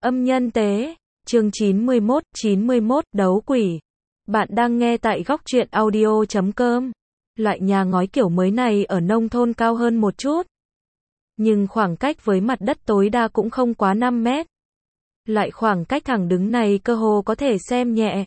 Âm nhân tế, chương 91, đấu quỷ. Bạn đang nghe tại góc truyện audio.com. Loại nhà ngói kiểu mới này ở nông thôn cao hơn một chút. Nhưng khoảng cách với mặt đất tối đa cũng không quá 5 mét. Loại khoảng cách thẳng đứng này cơ hồ có thể xem nhẹ.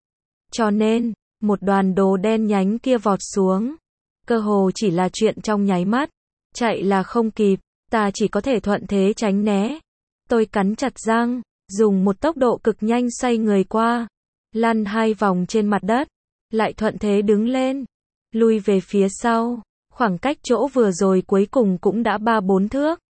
Cho nên, một đoàn đồ đen nhánh kia vọt xuống. Cơ hồ chỉ là chuyện trong nháy mắt. Chạy là không kịp, ta chỉ có thể thuận thế tránh né. Tôi cắn chặt răng, dùng một tốc độ cực nhanh xoay người qua, lăn 2 vòng trên mặt đất, lại thuận thế đứng lên, lui về phía sau, khoảng cách chỗ vừa rồi cuối cùng cũng đã 3-4 thước.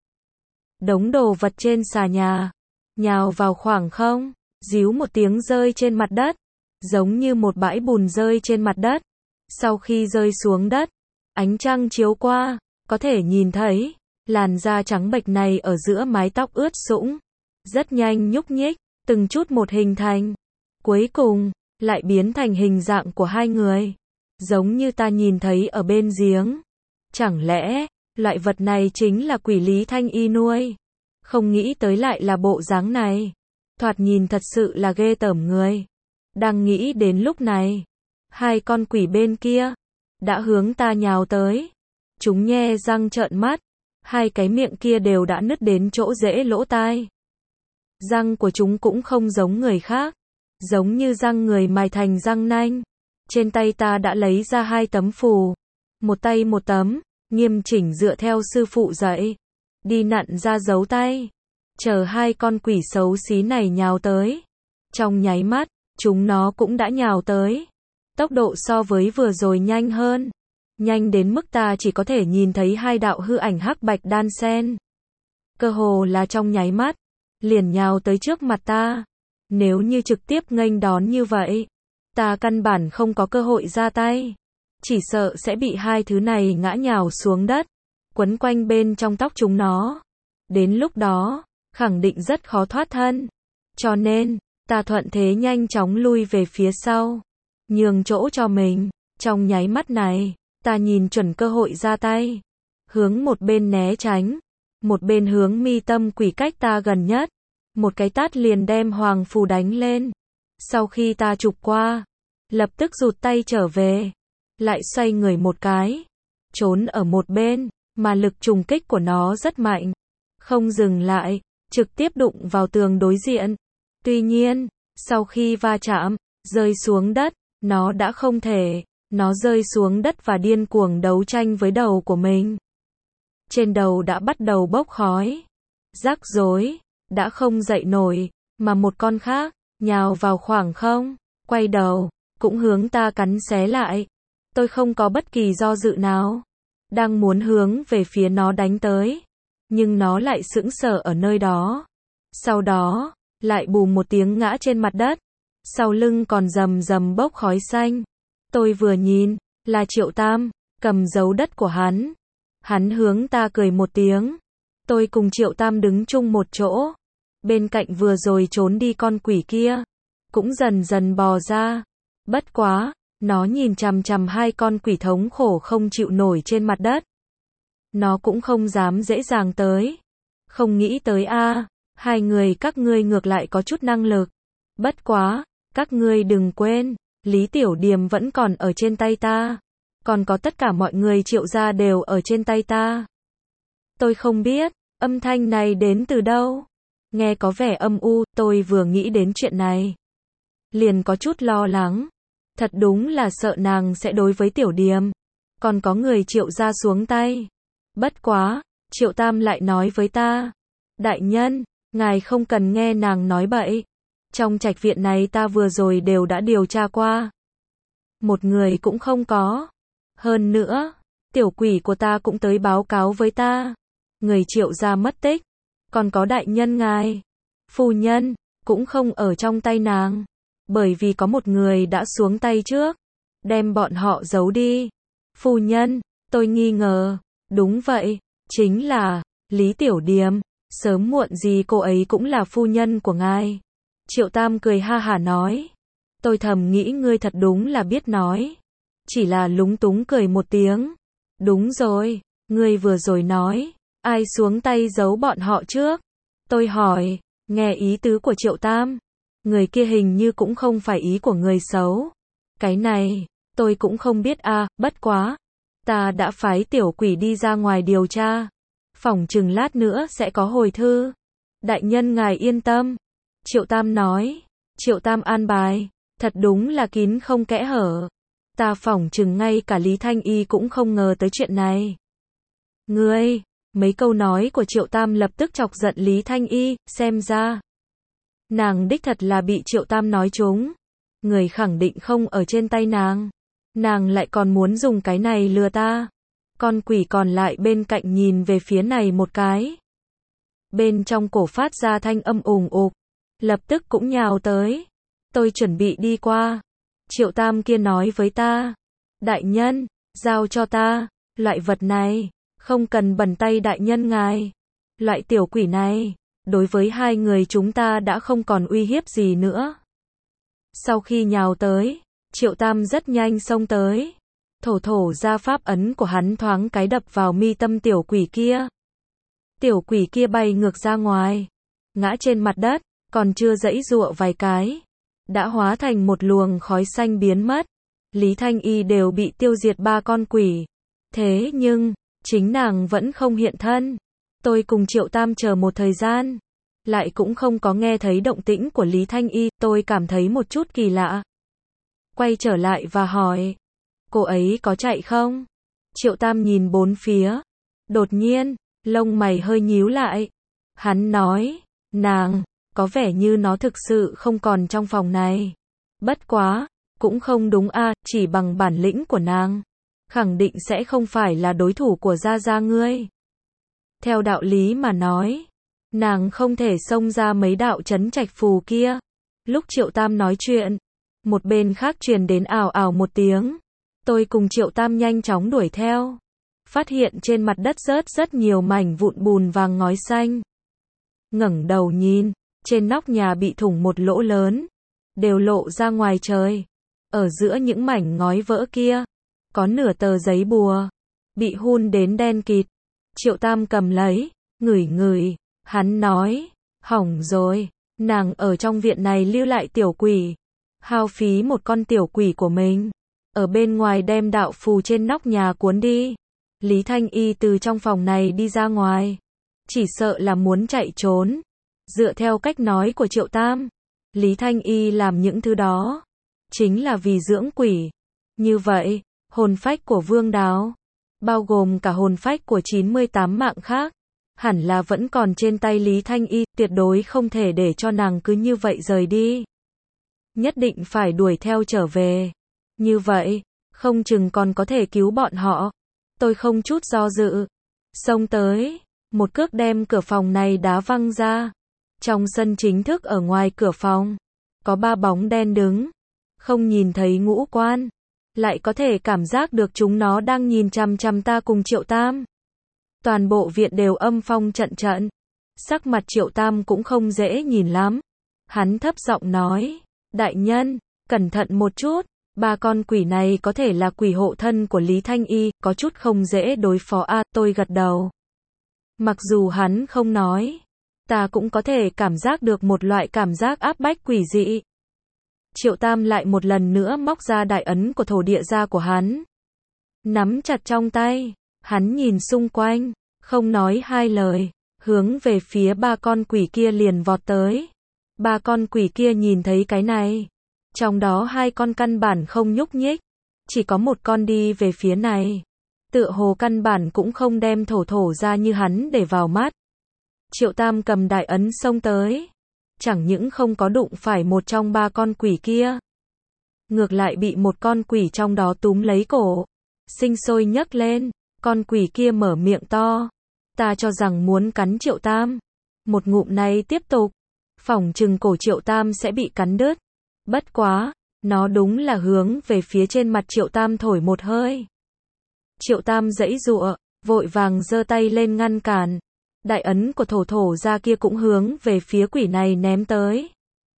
Đống đồ vật trên xà nhà, nhào vào khoảng không, ríu một tiếng rơi trên mặt đất, giống như một bãi bùn rơi trên mặt đất. Sau khi rơi xuống đất, ánh trăng chiếu qua, có thể nhìn thấy làn da trắng bệch này ở giữa mái tóc ướt sũng, rất nhanh nhúc nhích, từng chút một hình thành. Cuối cùng, lại biến thành hình dạng của 2 người, giống như ta nhìn thấy ở bên giếng. Chẳng lẽ, loại vật này chính là quỷ Lý Thanh Y nuôi? Không nghĩ tới lại là bộ dáng này. Thoạt nhìn thật sự là ghê tởm người. Đang nghĩ đến lúc này, 2 con quỷ bên kia đã hướng ta nhào tới. Chúng nhe răng trợn mắt, 2 cái miệng kia đều đã nứt đến chỗ rễ lỗ tai. Răng của chúng cũng không giống người khác, giống như răng người mài thành răng nanh. Trên tay ta đã lấy ra 2 tấm phù, một tay một tấm, nghiêm chỉnh dựa theo sư phụ dạy, đi nặn ra dấu tay. Chờ 2 con quỷ xấu xí này nhào tới, trong nháy mắt, chúng nó cũng đã nhào tới. Tốc độ so với vừa rồi nhanh hơn, nhanh đến mức ta chỉ có thể nhìn thấy 2 đạo hư ảnh hắc bạch đan xen. Cơ hồ là trong nháy mắt, liền nhào tới trước mặt ta. Nếu như trực tiếp nghênh đón như vậy, ta căn bản không có cơ hội ra tay. Chỉ sợ sẽ bị 2 thứ này ngã nhào xuống đất, quấn quanh bên trong tóc chúng nó. Đến lúc đó, khẳng định rất khó thoát thân. Cho nên, ta thuận thế nhanh chóng lui về phía sau, nhường chỗ cho mình. Trong nháy mắt này, ta nhìn chuẩn cơ hội ra tay, hướng một bên né tránh, một bên hướng mi tâm quỷ cách ta gần nhất, một cái tát liền đem hoàng phù đánh lên. Sau khi ta chụp qua, lập tức rụt tay trở về, lại xoay người một cái, trốn ở một bên, mà lực trùng kích của nó rất mạnh, không dừng lại, trực tiếp đụng vào tường đối diện. Tuy nhiên, sau khi va chạm, rơi xuống đất, nó đã không thể. Nó rơi xuống đất và điên cuồng đấu tranh với đầu của mình. Trên đầu đã bắt đầu bốc khói. Rắc rối, đã không dậy nổi, mà một con khác, nhào vào khoảng không, quay đầu, cũng hướng ta cắn xé lại. Tôi không có bất kỳ do dự nào, đang muốn hướng về phía nó đánh tới, nhưng nó lại sững sờ ở nơi đó. Sau đó, lại bù một tiếng ngã trên mặt đất, sau lưng còn rầm rầm bốc khói xanh. Tôi vừa nhìn, là Triệu Tam, cầm dấu đất của hắn. Hắn hướng ta cười một tiếng. Tôi cùng Triệu Tam đứng chung một chỗ. Bên cạnh vừa rồi trốn đi con quỷ kia, cũng dần dần bò ra. Bất quá, nó nhìn chằm chằm 2 con quỷ thống khổ không chịu nổi trên mặt đất. Nó cũng không dám dễ dàng tới. Không nghĩ tới a, 2 người các ngươi ngược lại có chút năng lực. Bất quá, các ngươi đừng quên, Lý Tiểu Điềm vẫn còn ở trên tay ta. Còn có tất cả mọi người Triệu gia đều ở trên tay ta. Tôi không biết, âm thanh này đến từ đâu. Nghe có vẻ âm u, tôi vừa nghĩ đến chuyện này, liền có chút lo lắng. Thật đúng là sợ nàng sẽ đối với Tiểu Điềm. Còn có người Triệu gia xuống tay. Bất quá, Triệu Tam lại nói với ta. Đại nhân, ngài không cần nghe nàng nói bậy. Trong trạch viện này ta vừa rồi đều đã điều tra qua. Một người cũng không có. Hơn nữa, tiểu quỷ của ta cũng tới báo cáo với ta. Người Triệu gia mất tích. Còn có đại nhân ngài, phu nhân, cũng không ở trong tay nàng. Bởi vì có một người đã xuống tay trước, đem bọn họ giấu đi. Phu nhân, tôi nghi ngờ. Đúng vậy, chính là Lý Tiểu Điềm. Sớm muộn gì cô ấy cũng là phu nhân của ngài. Triệu Tam cười ha hả nói. Tôi thầm nghĩ ngươi thật đúng là biết nói. Chỉ là lúng túng cười một tiếng. Đúng rồi, ngươi vừa rồi nói, ai xuống tay giấu bọn họ trước? Tôi hỏi, Nghe ý tứ của Triệu Tam, người kia hình như cũng không phải ý của người xấu. Cái này, tôi cũng không biết bất quá. Ta đã phái tiểu quỷ đi ra ngoài điều tra. Phỏng chừng lát nữa sẽ có hồi thư. Đại nhân ngài yên tâm. Triệu Tam nói. Triệu Tam an bài. Thật đúng là kín không kẽ hở. Ta phỏng chừng ngay cả Lý Thanh Y cũng không ngờ tới chuyện này. Ngươi, mấy câu nói của Triệu Tam lập tức chọc giận Lý Thanh Y, xem ra. Nàng đích thật là bị Triệu Tam nói trúng. Người khẳng định không ở trên tay nàng. Nàng lại còn muốn dùng cái này lừa ta. Con quỷ còn lại bên cạnh nhìn về phía này một cái. Bên trong cổ phát ra thanh âm ùng ục. Lập tức cũng nhào tới. Tôi chuẩn bị đi qua. Triệu Tam kia nói với ta. Đại nhân, giao cho ta. Loại vật này, không cần bẩn tay đại nhân ngài. Loại tiểu quỷ này, đối với hai người chúng ta đã không còn uy hiếp gì nữa. Sau khi nhào tới, Triệu Tam rất nhanh xông tới. Thổ ra pháp ấn của hắn thoáng cái đập vào mi tâm tiểu quỷ kia. Tiểu quỷ kia bay ngược ra ngoài, ngã trên mặt đất, còn chưa giãy giụa vài cái, đã hóa thành một luồng khói xanh biến mất. Lý Thanh Y đều bị tiêu diệt 3 con quỷ. Thế nhưng, chính nàng vẫn không hiện thân. Tôi cùng Triệu Tam chờ một thời gian, lại cũng không có nghe thấy động tĩnh của Lý Thanh Y, tôi cảm thấy một chút kỳ lạ. Quay trở lại và hỏi, cô ấy có chạy không? Triệu Tam nhìn bốn phía. Đột nhiên, lông mày hơi nhíu lại. Hắn nói, nàng, có vẻ như nó thực sự không còn trong phòng này. Bất quá, cũng không đúng chỉ bằng bản lĩnh của nàng. Khẳng định sẽ không phải là đối thủ của Gia Gia ngươi. Theo đạo lý mà nói, nàng không thể xông ra mấy đạo trấn trạch phù kia. Lúc Triệu Tam nói chuyện, một bên khác truyền đến ào ào một tiếng. Tôi cùng Triệu Tam nhanh chóng đuổi theo. Phát hiện trên mặt đất rớt rất nhiều mảnh vụn bùn vàng ngói xanh. Ngẩng đầu nhìn, trên nóc nhà bị thủng một lỗ lớn, đều lộ ra ngoài trời. Ở giữa những mảnh ngói vỡ kia, có nửa tờ giấy bùa, bị hun đến đen kịt. Triệu Tam cầm lấy, ngửi, hắn nói, hỏng rồi, nàng ở trong viện này lưu lại tiểu quỷ, hao phí một con tiểu quỷ của mình, ở bên ngoài đem đạo phù trên nóc nhà cuốn đi. Lý Thanh Y từ trong phòng này đi ra ngoài, chỉ sợ là muốn chạy trốn. Dựa theo cách nói của Triệu Tam, Lý Thanh Y làm những thứ đó, chính là vì dưỡng quỷ. Như vậy, hồn phách của Vương Đào, bao gồm cả hồn phách của 98 mạng khác, hẳn là vẫn còn trên tay Lý Thanh Y, tuyệt đối không thể để cho nàng cứ như vậy rời đi. Nhất định phải đuổi theo trở về. Như vậy, không chừng còn có thể cứu bọn họ. Tôi không chút do dự, xông tới, một cước đem cửa phòng này đá văng ra. Trong sân chính thức ở ngoài cửa phòng, có 3 bóng đen đứng, không nhìn thấy ngũ quan, lại có thể cảm giác được chúng nó đang nhìn chằm chằm ta cùng Triệu Tam. Toàn bộ viện đều âm phong trận trận. Sắc mặt Triệu Tam cũng không dễ nhìn lắm. Hắn thấp giọng nói, đại nhân, cẩn thận một chút, 3 con quỷ này có thể là quỷ hộ thân của Lý Thanh Y, có chút không dễ đối phó tôi gật đầu. Mặc dù hắn không nói, ta cũng có thể cảm giác được một loại cảm giác áp bách quỷ dị. Triệu Tam lại một lần nữa móc ra đại ấn của thổ địa gia của hắn. Nắm chặt trong tay, hắn nhìn xung quanh, không nói hai lời, hướng về phía 3 con quỷ kia liền vọt tới. 3 con quỷ kia nhìn thấy cái này, trong đó 2 con căn bản không nhúc nhích, chỉ có một con đi về phía này. Tựa hồ căn bản cũng không đem thổ ra như hắn để vào mắt. Triệu Tam cầm đại ấn xông tới, chẳng những không có đụng phải một trong 3 con quỷ kia, ngược lại bị một con quỷ trong đó túm lấy cổ, sinh sôi nhấc lên. Con quỷ kia mở miệng to, ta cho rằng muốn cắn Triệu Tam. Một ngụm này tiếp tục, phỏng chừng cổ Triệu Tam sẽ bị cắn đứt. Bất quá, nó đúng là hướng về phía trên mặt Triệu Tam thổi một hơi. Triệu Tam giãy giụa, vội vàng giơ tay lên ngăn cản. Đại ấn của thổ ra kia cũng hướng về phía quỷ này ném tới.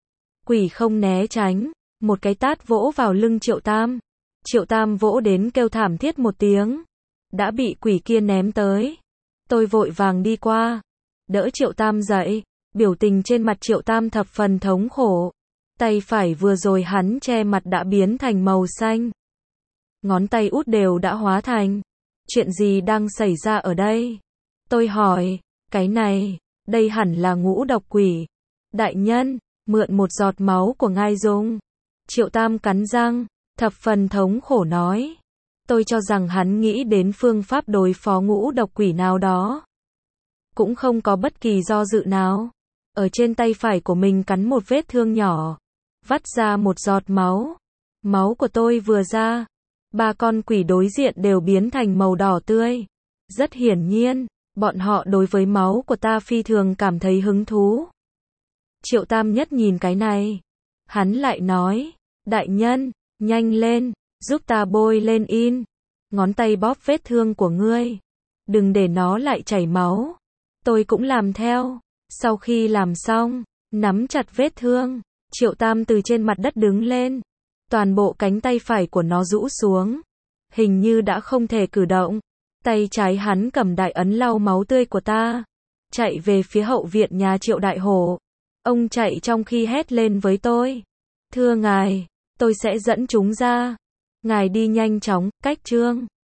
Quỷ không né tránh, một cái tát vỗ vào lưng Triệu Tam. Triệu Tam vỗ đến kêu thảm thiết một tiếng, đã bị quỷ kia ném tới. Tôi vội vàng đi qua, đỡ Triệu Tam dậy, Biểu tình trên mặt Triệu Tam thập phần thống khổ. Tay phải vừa rồi hắn che mặt đã biến thành màu xanh. Ngón tay út đều đã hóa thành. Chuyện gì đang xảy ra ở đây? Tôi hỏi, cái này, đây hẳn là ngũ độc quỷ. Đại nhân, mượn một giọt máu của ngài dùng. Triệu Tam cắn răng, thập phần thống khổ nói. Tôi cho rằng hắn nghĩ đến phương pháp đối phó ngũ độc quỷ nào đó. Cũng không có bất kỳ do dự nào. Ở trên tay phải của mình cắn một vết thương nhỏ. Vắt ra một giọt máu. Máu của tôi vừa ra. 3 con quỷ đối diện đều biến thành màu đỏ tươi. Rất hiển nhiên, bọn họ đối với máu của ta phi thường cảm thấy hứng thú. Triệu Tam nhất nhìn cái này. Hắn lại nói, đại nhân, nhanh lên, giúp ta bôi lên in. Ngón tay bóp vết thương của ngươi. Đừng để nó lại chảy máu. Tôi cũng làm theo. Sau khi làm xong, nắm chặt vết thương, Triệu Tam từ trên mặt đất đứng lên. Toàn bộ cánh tay phải của nó rũ xuống. Hình như đã không thể cử động. Tay trái hắn cầm đại ấn lau máu tươi của ta. Chạy về phía hậu viện nhà Triệu Đại Hổ. Ông chạy trong khi hét lên với tôi. Thưa ngài, tôi sẽ dẫn chúng ra. Ngài đi nhanh chóng, cách trương.